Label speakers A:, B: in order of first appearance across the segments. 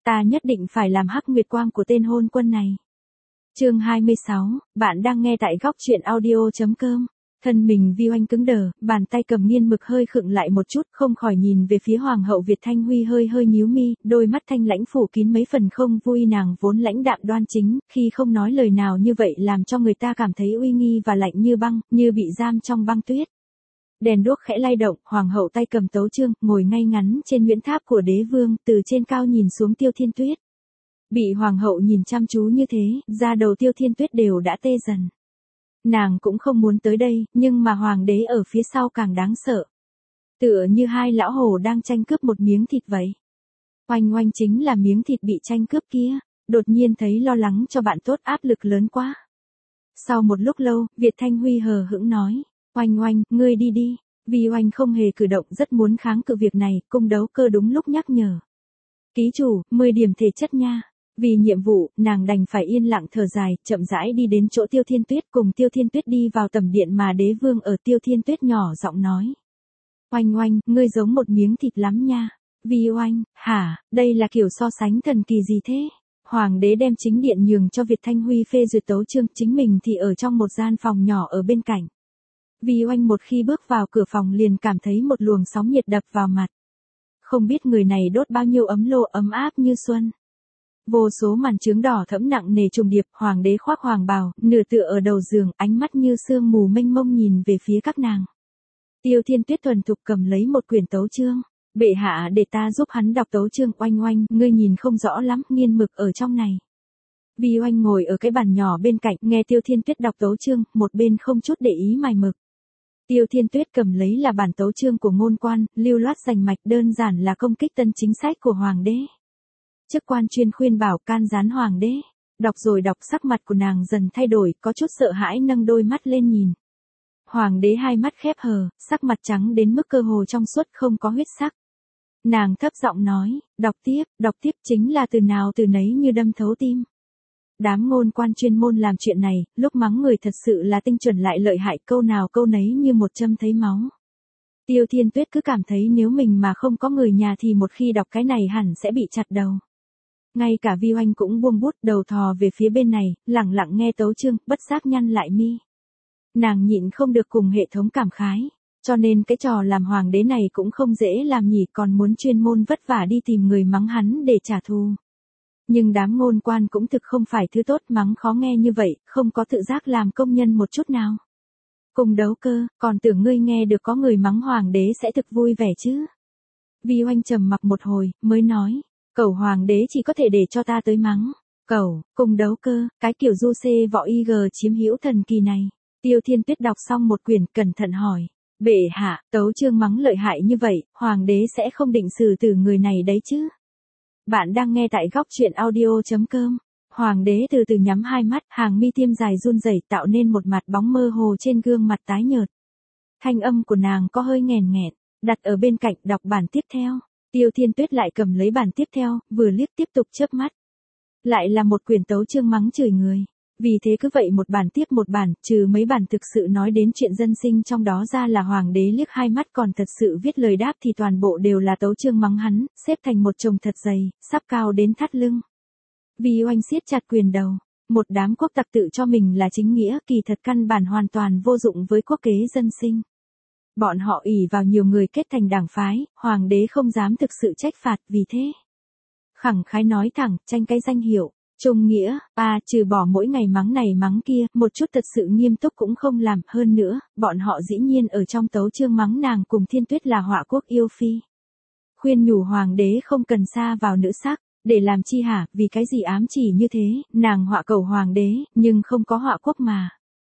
A: Ta nhất định phải làm hắc nguyệt quang của tên hôn quân này. Chương 26, bạn đang nghe tại góc truyện audio.com. Thân mình Vi Oanh cứng đờ, bàn tay cầm nghiên mực hơi khựng lại một chút, không khỏi nhìn về phía Hoàng hậu Việt Thanh Huy hơi hơi nhíu mi, đôi mắt thanh lãnh phủ kín mấy phần không vui, nàng vốn lãnh đạm đoan chính, khi không nói lời nào như vậy làm cho người ta cảm thấy uy nghi và lạnh như băng, như bị giam trong băng tuyết. Đèn đuốc khẽ lay động, Hoàng hậu tay cầm tấu chương, ngồi ngay ngắn trên nguyễn tháp của đế vương, từ trên cao nhìn xuống Tiêu Thiên Tuyết. Bị Hoàng hậu nhìn chăm chú như thế, da đầu Tiêu Thiên Tuyết đều đã tê dần. Nàng cũng không muốn tới đây, nhưng mà Hoàng đế ở phía sau càng đáng sợ. Tựa như hai lão hổ đang tranh cướp một miếng thịt vậy. Oanh oanh chính là miếng thịt bị tranh cướp kia, đột nhiên thấy lo lắng cho bạn tốt, áp lực lớn quá. Sau một lúc lâu, Việt Thanh Huy hờ hững nói, Oanh oanh, ngươi đi đi. Vi Oanh không hề cử động, rất muốn kháng cự việc này, Cung Đấu Cơ đúng lúc nhắc nhở. Ký chủ, 10 điểm thể chất nha. Vì nhiệm vụ, nàng đành phải yên lặng thở dài, chậm rãi đi đến chỗ Tiêu Thiên Tuyết, cùng Tiêu Thiên Tuyết đi vào tầm điện mà đế vương ở. Tiêu Thiên Tuyết nhỏ giọng nói. Oanh oanh, ngươi giống một miếng thịt lắm nha. Vi Oanh, hả, đây là kiểu so sánh thần kỳ gì thế? Hoàng đế đem chính điện nhường cho Việt Thanh Huy phê duyệt tấu chương, chính mình thì ở trong một gian phòng nhỏ ở bên cạnh. Vi Oanh một khi bước vào cửa phòng liền cảm thấy một luồng sóng nhiệt đập vào mặt. Không biết người này đốt bao nhiêu ấm lô ấm áp như xuân. Vô số màn chướng đỏ thẫm nặng nề trùng điệp, hoàng đế khoác hoàng bào, nửa tựa ở đầu giường, ánh mắt như sương mù mênh mông nhìn về phía các nàng. Tiêu Thiên Tuyết thuần thục cầm lấy một quyển tấu chương. Bệ hạ để ta giúp hắn đọc tấu chương. Oanh oanh, ngươi nhìn không rõ lắm, nghiên mực ở trong này. Vi Oanh ngồi ở cái bàn nhỏ bên cạnh, nghe Tiêu Thiên Tuyết đọc tấu chương, một bên không chút để ý mài mực. Tiêu Thiên Tuyết cầm lấy là bản tấu chương của ngôn quan, lưu loát rành mạch, đơn giản là công kích tân chính sách của hoàng đế. Chức quan chuyên khuyên bảo can gián hoàng đế. Đọc rồi đọc, sắc mặt của nàng dần thay đổi, có chút sợ hãi nâng đôi mắt lên nhìn. Hoàng đế hai mắt khép hờ, sắc mặt trắng đến mức cơ hồ trong suốt không có huyết sắc. Nàng thấp giọng nói, đọc tiếp chính là từ nào từ nấy như đâm thấu tim. Đám ngôn quan chuyên môn làm chuyện này, lúc mắng người thật sự là tinh chuẩn lại lợi hại, câu nào câu nấy như một châm thấy máu. Tiêu Thiên Tuyết cứ cảm thấy nếu mình mà không có người nhà thì một khi đọc cái này hẳn sẽ bị chặt đầu. Ngay cả Vi Oanh cũng buông bút, đầu thò về phía bên này, lặng lặng nghe tấu chương, bất giác nhăn lại mi. Nàng nhịn không được cùng hệ thống cảm khái, cho nên cái trò làm hoàng đế này cũng không dễ làm nhỉ, còn muốn chuyên môn vất vả đi tìm người mắng hắn để trả thù. Nhưng đám ngôn quan cũng thực không phải thứ tốt, mắng khó nghe như vậy, không có tự giác làm công nhân một chút nào. Cung Đấu Cơ, còn tưởng ngươi nghe được có người mắng hoàng đế sẽ thực vui vẻ chứ. Vi Oanh trầm mặc một hồi, mới nói, cẩu hoàng đế chỉ có thể để cho ta tới mắng. Cẩu, Cung Đấu Cơ, cái kiểu du xê võ y gờ chiếm hữu thần kỳ này. Tiêu Thiên Tuyết đọc xong một quyển, cẩn thận hỏi, bệ hạ, tấu chương mắng lợi hại như vậy, hoàng đế sẽ không định xử tử người này đấy chứ. Bạn đang nghe tại góc truyện audio.com. Hoàng đế từ từ nhắm hai mắt, hàng mi tiêm dài run rẩy tạo nên một mặt bóng mơ hồ trên gương mặt tái nhợt. Thanh âm của nàng có hơi nghèn nghẹn, đặt ở bên cạnh, đọc bản tiếp theo. Tiêu Thiên Tuyết lại cầm lấy bản tiếp theo, vừa liếc tiếp tục chớp mắt. Lại là một quyển tấu chương mắng chửi người. Vì thế cứ vậy một bản tiếp một bản, trừ mấy bản thực sự nói đến chuyện dân sinh trong đó ra là hoàng đế liếc hai mắt còn thật sự viết lời đáp thì toàn bộ đều là tấu chương mắng hắn, xếp thành một chồng thật dày, sắp cao đến thắt lưng. Vi Oanh siết chặt quyền đầu, một đám quốc tặc tự cho mình là chính nghĩa, kỳ thật căn bản hoàn toàn vô dụng với quốc kế dân sinh. Bọn họ ỷ vào nhiều người kết thành đảng phái, hoàng đế không dám thực sự trách phạt, vì thế khẳng khái nói thẳng, tranh cái danh hiệu trung nghĩa, trừ bỏ mỗi ngày mắng này mắng kia, một chút thật sự nghiêm túc cũng không làm. Hơn nữa, bọn họ dĩ nhiên ở trong tấu chương mắng nàng cùng Thiên Tuyết là họa quốc yêu phi. Khuyên nhủ hoàng đế không cần xa vào nữ sắc, để làm chi hả, vì cái gì ám chỉ như thế, nàng họa cầu hoàng đế, nhưng không có họa quốc mà.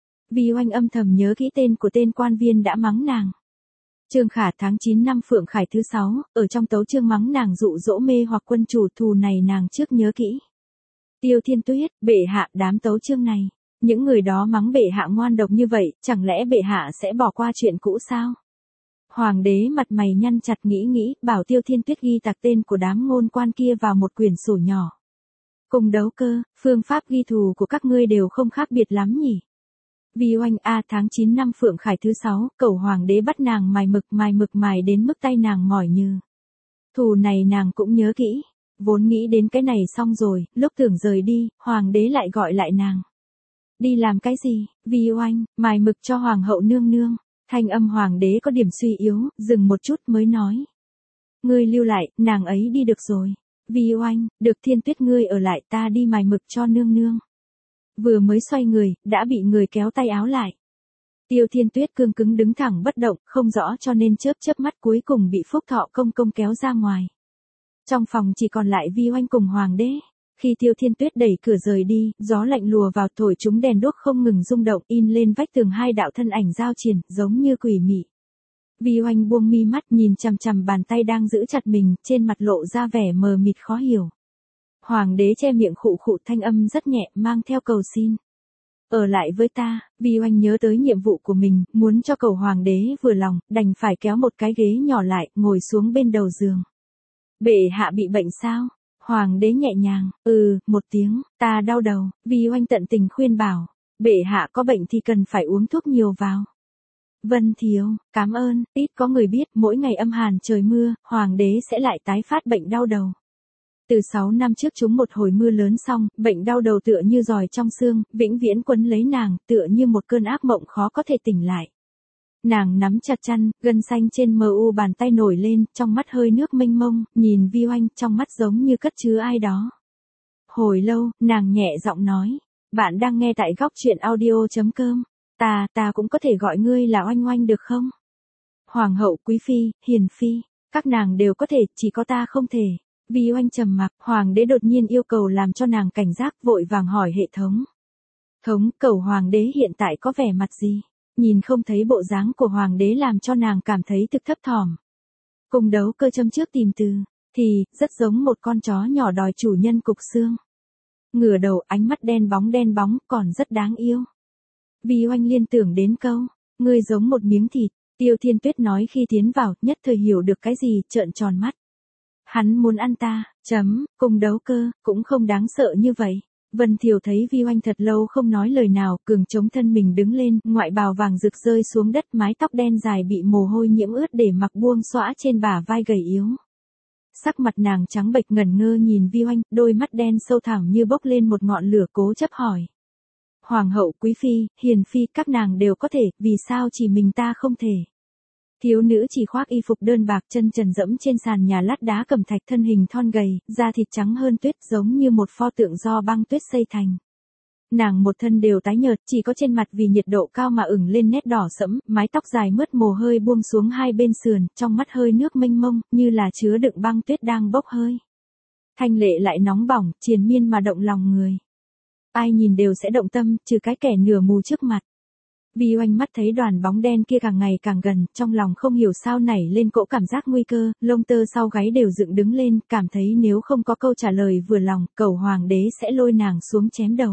A: Vi Oanh âm thầm nhớ kỹ tên của tên quan viên đã mắng nàng. Trương Khả tháng 9 năm Phượng Khải thứ 6, ở trong tấu chương mắng nàng dụ dỗ mê hoặc quân chủ, thù này nàng trước nhớ kỹ. Tiêu Thiên Tuyết, bệ hạ, đám tấu chương này, những người đó mắng bệ hạ ngoan độc như vậy, chẳng lẽ bệ hạ sẽ bỏ qua chuyện cũ sao? Hoàng đế mặt mày nhăn chặt nghĩ, bảo Tiêu Thiên Tuyết ghi tạc tên của đám ngôn quan kia vào một quyển sổ nhỏ. Cung Đấu Cơ, phương pháp ghi thù của các ngươi đều không khác biệt lắm nhỉ? Vi Oanh, tháng 9 năm Phượng Khải thứ 6, cẩu hoàng đế bắt nàng mài mực mài đến mức tay nàng mỏi như. Thù này nàng cũng nhớ kỹ. vốn nghĩ đến cái này xong rồi, lúc tưởng rời đi, hoàng đế lại gọi lại nàng. Đi làm cái gì? Vi oanh, mài mực cho hoàng hậu nương nương. Thanh âm hoàng đế có điểm suy yếu, dừng một chút mới nói. Ngươi lưu lại, nàng ấy đi được rồi. Vi oanh, được Thiên Tuyết ngươi ở lại, ta đi mài mực cho nương nương. Vừa mới xoay người, đã bị người kéo tay áo lại. Tiêu Thiên Tuyết cương cứng đứng thẳng bất động, không rõ cho nên chớp mắt cuối cùng bị Phúc Thọ công công kéo ra ngoài. Trong phòng chỉ còn lại Vi oanh cùng hoàng đế. Khi Tiêu Thiên Tuyết đẩy cửa rời đi, gió lạnh lùa vào thổi chúng đèn đuốc không ngừng rung động, in lên vách tường hai đạo thân ảnh giao triển, giống như quỷ mị. Vi oanh buông mi mắt nhìn chằm chằm bàn tay đang giữ chặt mình, trên mặt lộ ra vẻ mờ mịt khó hiểu. Hoàng đế che miệng khụ khụ, thanh âm rất nhẹ, mang theo cầu xin. Ở lại với ta. Vi oanh nhớ tới nhiệm vụ của mình, muốn cho cầu hoàng đế vừa lòng, đành phải kéo một cái ghế nhỏ lại, ngồi xuống bên đầu giường. Bệ hạ bị bệnh sao? Hoàng đế nhẹ nhàng, một tiếng, ta đau đầu. Vi oanh tận tình khuyên bảo, bệ hạ có bệnh thì cần phải uống thuốc nhiều vào. Vân thiếu, cảm ơn. Ít có người biết, mỗi ngày âm hàn trời mưa, hoàng đế sẽ lại tái phát bệnh đau đầu. Từ 6 năm trước trúng một hồi mưa lớn xong, bệnh đau đầu tựa như giòi trong xương, vĩnh viễn quấn lấy nàng, tựa như một cơn ác mộng khó có thể tỉnh lại. Nàng nắm chặt chăn, gân xanh trên mờ u bàn tay nổi lên, trong mắt hơi nước mênh mông, nhìn Vi oanh, trong mắt giống như cất chứa ai đó. Hồi lâu, nàng nhẹ giọng nói, bạn đang nghe tại góc truyện audio.com. Ta cũng có thể gọi ngươi là oanh oanh được không? Hoàng hậu, quý phi, hiền phi, các nàng đều có thể, chỉ có ta không thể. Vi oanh trầm mặc, hoàng đế đột nhiên yêu cầu làm cho nàng cảnh giác, vội vàng hỏi hệ thống. Cầu hoàng đế hiện tại có vẻ mặt gì? Nhìn không thấy bộ dáng của hoàng đế làm cho nàng cảm thấy thực thấp thỏm. Cùng đấu cơ châm trước tìm từ, thì, rất giống một con chó nhỏ đòi chủ nhân cục xương. Ngửa đầu, ánh mắt đen bóng, còn rất đáng yêu. Vi oanh liên tưởng đến câu, ngươi giống một miếng thịt. Tiêu Thiên Tuyết nói khi tiến vào, nhất thời hiểu được cái gì, trợn tròn mắt. Hắn muốn ăn ta, cùng đấu cơ, cũng không đáng sợ như vậy. Vân Thiều thấy Vi oanh thật lâu không nói lời nào, cường chống thân mình đứng lên, ngoại bào vàng rực rơi xuống đất, mái tóc đen dài bị mồ hôi nhiễm ướt để mặc buông xõa trên bả vai gầy yếu. Sắc mặt nàng trắng bệch ngẩn ngơ nhìn Vi oanh, đôi mắt đen sâu thẳm như bốc lên một ngọn lửa, cố chấp hỏi. Hoàng hậu, quý phi, hiền phi, các nàng đều có thể, vì sao chỉ mình ta không thể? Thiếu nữ chỉ khoác y phục đơn bạc, chân trần dẫm trên sàn nhà lát đá cẩm thạch, thân hình thon gầy, da thịt trắng hơn tuyết, giống như một pho tượng do băng tuyết xây thành. Nàng một thân đều tái nhợt, chỉ có trên mặt vì nhiệt độ cao mà ửng lên nét đỏ sẫm, mái tóc dài mướt mồ hôi buông xuống hai bên sườn, trong mắt hơi nước mênh mông, như là chứa đựng băng tuyết đang bốc hơi. Thanh lệ lại nóng bỏng, triền miên mà động lòng người. Ai nhìn đều sẽ động tâm, trừ cái kẻ nửa mù trước mặt. Vi oanh mắt thấy đoàn bóng đen kia càng ngày càng gần, trong lòng không hiểu sao nảy lên cỗ cảm giác nguy cơ, lông tơ sau gáy đều dựng đứng lên, cảm thấy nếu không có câu trả lời vừa lòng, cầu hoàng đế sẽ lôi nàng xuống chém đầu.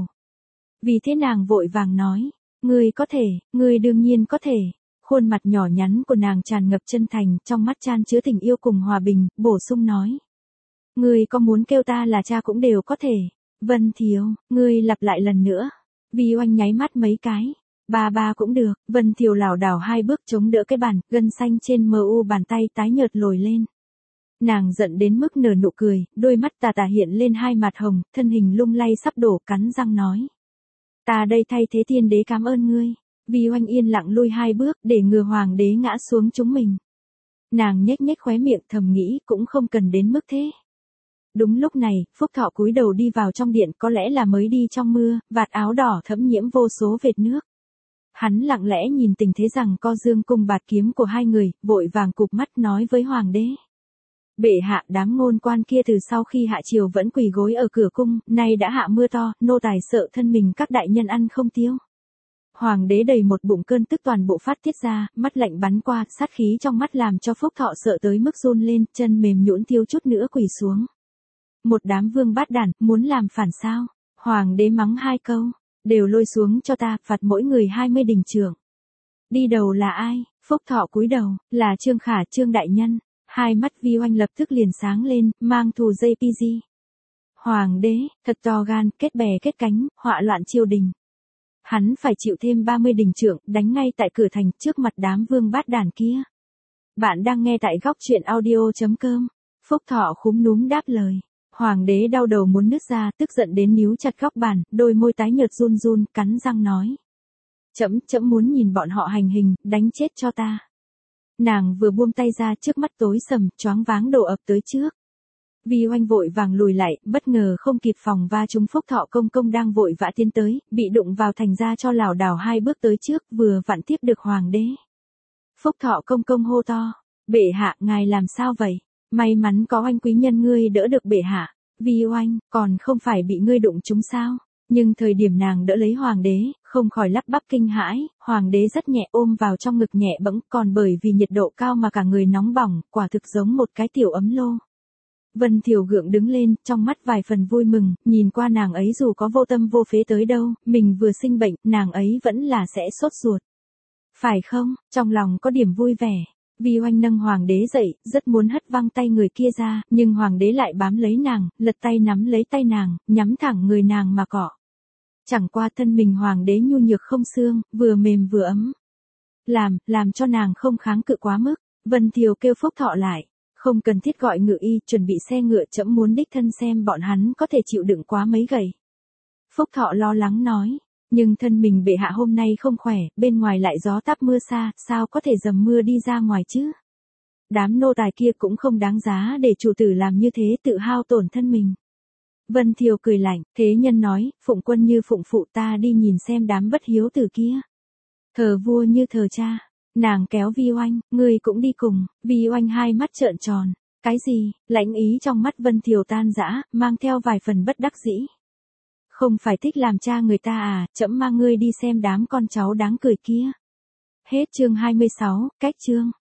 A: Vì thế nàng vội vàng nói, ngươi có thể, ngươi đương nhiên có thể. Khuôn mặt nhỏ nhắn của nàng tràn ngập chân thành, trong mắt chan chứa tình yêu cùng hòa bình, bổ sung nói. Ngươi có muốn kêu ta là cha cũng đều có thể. Vân thiếu, ngươi lặp lại lần nữa. Vi oanh nháy mắt mấy cái. Ba cũng được. Vân Thiều lảo đảo hai bước chống đỡ cái bàn, gân xanh trên mờ u bàn tay tái nhợt lồi lên. Nàng giận đến mức nở nụ cười, đôi mắt tà tà hiện lên hai mặt hồng, thân hình lung lay sắp đổ, cắn răng nói. Ta đây thay thế tiên đế cảm ơn ngươi. Vi oanh yên lặng lui hai bước, để ngừa hoàng đế ngã xuống chúng mình. Nàng nhếch nhếch khóe miệng thầm nghĩ, cũng không cần đến mức thế. Đúng lúc này, Phúc Thọ cúi đầu đi vào trong điện, có lẽ là mới đi trong mưa, vạt áo đỏ thẫm nhiễm vô số vệt nước. Hắn lặng lẽ nhìn tình thế rằng co dương cung bạt kiếm của hai người, vội vàng cụp mắt nói với hoàng đế. Bệ hạ, đám ngôn quan kia từ sau khi hạ triều vẫn quỳ gối ở cửa cung, nay đã hạ mưa to, nô tài sợ thân mình các đại nhân ăn không tiêu. Hoàng đế đầy một bụng cơn tức toàn bộ phát tiết ra, mắt lạnh bắn qua, sát khí trong mắt làm cho Phúc Thọ sợ tới mức run lên, chân mềm nhũn thiếu chút nữa quỳ xuống. Một đám vương bát đản, muốn làm phản sao? Hoàng đế mắng hai câu, đều lôi xuống cho ta, phạt mỗi người 20 đình trưởng. Đi đầu là ai? Phúc Thọ cúi đầu, là Trương Khả, Trương đại nhân. Hai mắt Vi oanh lập tức liền sáng lên, mang thù JPG. Hoàng đế, thật to gan, kết bè kết cánh, họa loạn triều đình. Hắn phải chịu thêm 30 đình trưởng, đánh ngay tại cửa thành, trước mặt đám vương bát đản kia. Bạn đang nghe tại góc truyện audio.com. Phúc Thọ khúm núm đáp lời. Hoàng đế đau đầu muốn nứt ra, tức giận đến níu chặt góc bàn, đôi môi tái nhợt run run, cắn răng nói. Trẫm muốn nhìn bọn họ hành hình, đánh chết cho ta. Nàng vừa buông tay ra, trước mắt tối sầm, choáng váng đổ ập tới trước. Vi Oanh vội vàng lùi lại, bất ngờ không kịp phòng va trúng Phúc Thọ công công đang vội vã tiến tới, bị đụng vào thành ra cho lảo đảo 2 bước tới trước, vừa vặn tiếp được hoàng đế. Phúc Thọ công công hô to, bệ hạ, ngài làm sao vậy? May mắn có Oanh quý nhân ngươi đỡ được bệ hạ. Vi Oanh, còn không phải bị ngươi đụng trúng sao? Nhưng thời điểm nàng đỡ lấy hoàng đế, không khỏi lắp bắp kinh hãi, hoàng đế rất nhẹ ôm vào trong ngực nhẹ bẫng, còn bởi vì nhiệt độ cao mà cả người nóng bỏng, quả thực giống một cái tiểu ấm lô. Vân Thiều gượng đứng lên, trong mắt vài phần vui mừng, nhìn qua nàng ấy dù có vô tâm vô phế tới đâu, mình vừa sinh bệnh, nàng ấy vẫn là sẽ sốt ruột. Phải không, trong lòng có điểm vui vẻ. Vi Oanh nâng hoàng đế dậy, rất muốn hất văng tay người kia ra, nhưng hoàng đế lại bám lấy nàng, lật tay nắm lấy tay nàng, nhắm thẳng người nàng mà cọ. Chẳng qua thân mình hoàng đế nhu nhược không xương, vừa mềm vừa ấm. Làm cho nàng không kháng cự quá mức. Vân Thiều kêu Phúc Thọ lại. Không cần thiết gọi ngự y, chuẩn bị xe ngựa, trẫm muốn đích thân xem bọn hắn có thể chịu đựng quá mấy gầy. Phúc Thọ lo lắng nói. Nhưng thân mình bệ hạ hôm nay không khỏe, bên ngoài lại gió táp mưa xa, sao có thể dầm mưa đi ra ngoài chứ? Đám nô tài kia cũng không đáng giá để chủ tử làm như thế, tự hao tổn thân mình. Vân Thiều cười lạnh, thế nhân nói, phụng quân như phụng phụ, ta đi nhìn xem đám bất hiếu tử kia. Thờ vua như thờ cha. Nàng kéo Vi Oanh, ngươi cũng đi cùng. Vi Oanh hai mắt trợn tròn. Cái gì? Lãnh ý trong mắt Vân Thiều tan rã, mang theo vài phần bất đắc dĩ. Không phải thích làm cha người ta à, trẫm mang ngươi đi xem đám con cháu đáng cười kia. Hết chương 26, cách chương.